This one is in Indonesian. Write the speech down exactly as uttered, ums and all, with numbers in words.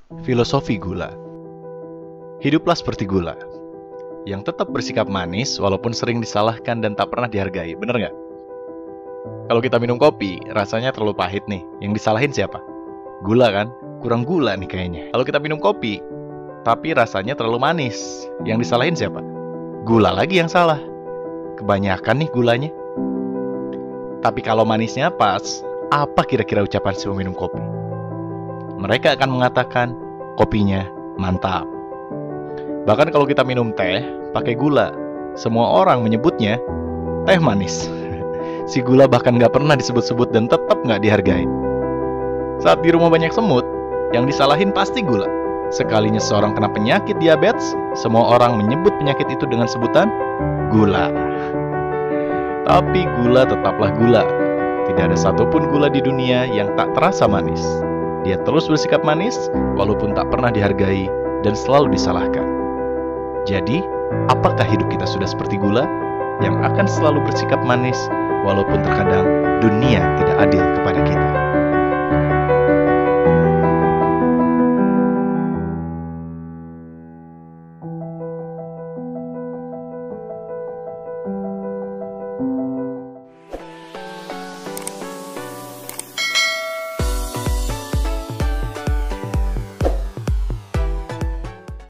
Filosofi gula. Hiduplah seperti gula, yang tetap bersikap manis walaupun sering disalahkan dan tak pernah dihargai, bener nggak? Kalau kita minum kopi, rasanya terlalu pahit nih, yang disalahin siapa? Gula kan? Kurang gula nih kayaknya. Kalau kita minum kopi, tapi rasanya terlalu manis, yang disalahin siapa? Gula lagi yang salah. Kebanyakan nih gulanya. Tapi kalau manisnya pas, apa kira-kira ucapan si peminum kopi? Mereka akan mengatakan, kopinya mantap. Bahkan kalau kita minum teh pakai gula, semua orang menyebutnya teh manis. Si gula bahkan gak pernah disebut-sebut dan tetap gak dihargai. Saat di rumah banyak semut, yang disalahin pasti gula. Sekalinya seorang kena penyakit diabetes, semua orang menyebut penyakit itu dengan sebutan gula. Tapi gula tetaplah gula. Tidak ada satupun gula di dunia yang tak terasa manis. Dia terus bersikap manis, walaupun tak pernah dihargai dan selalu disalahkan. Jadi, apakah hidup kita sudah seperti gula, yang akan selalu bersikap manis, walaupun terkadang dunia tidak adil kepada kita?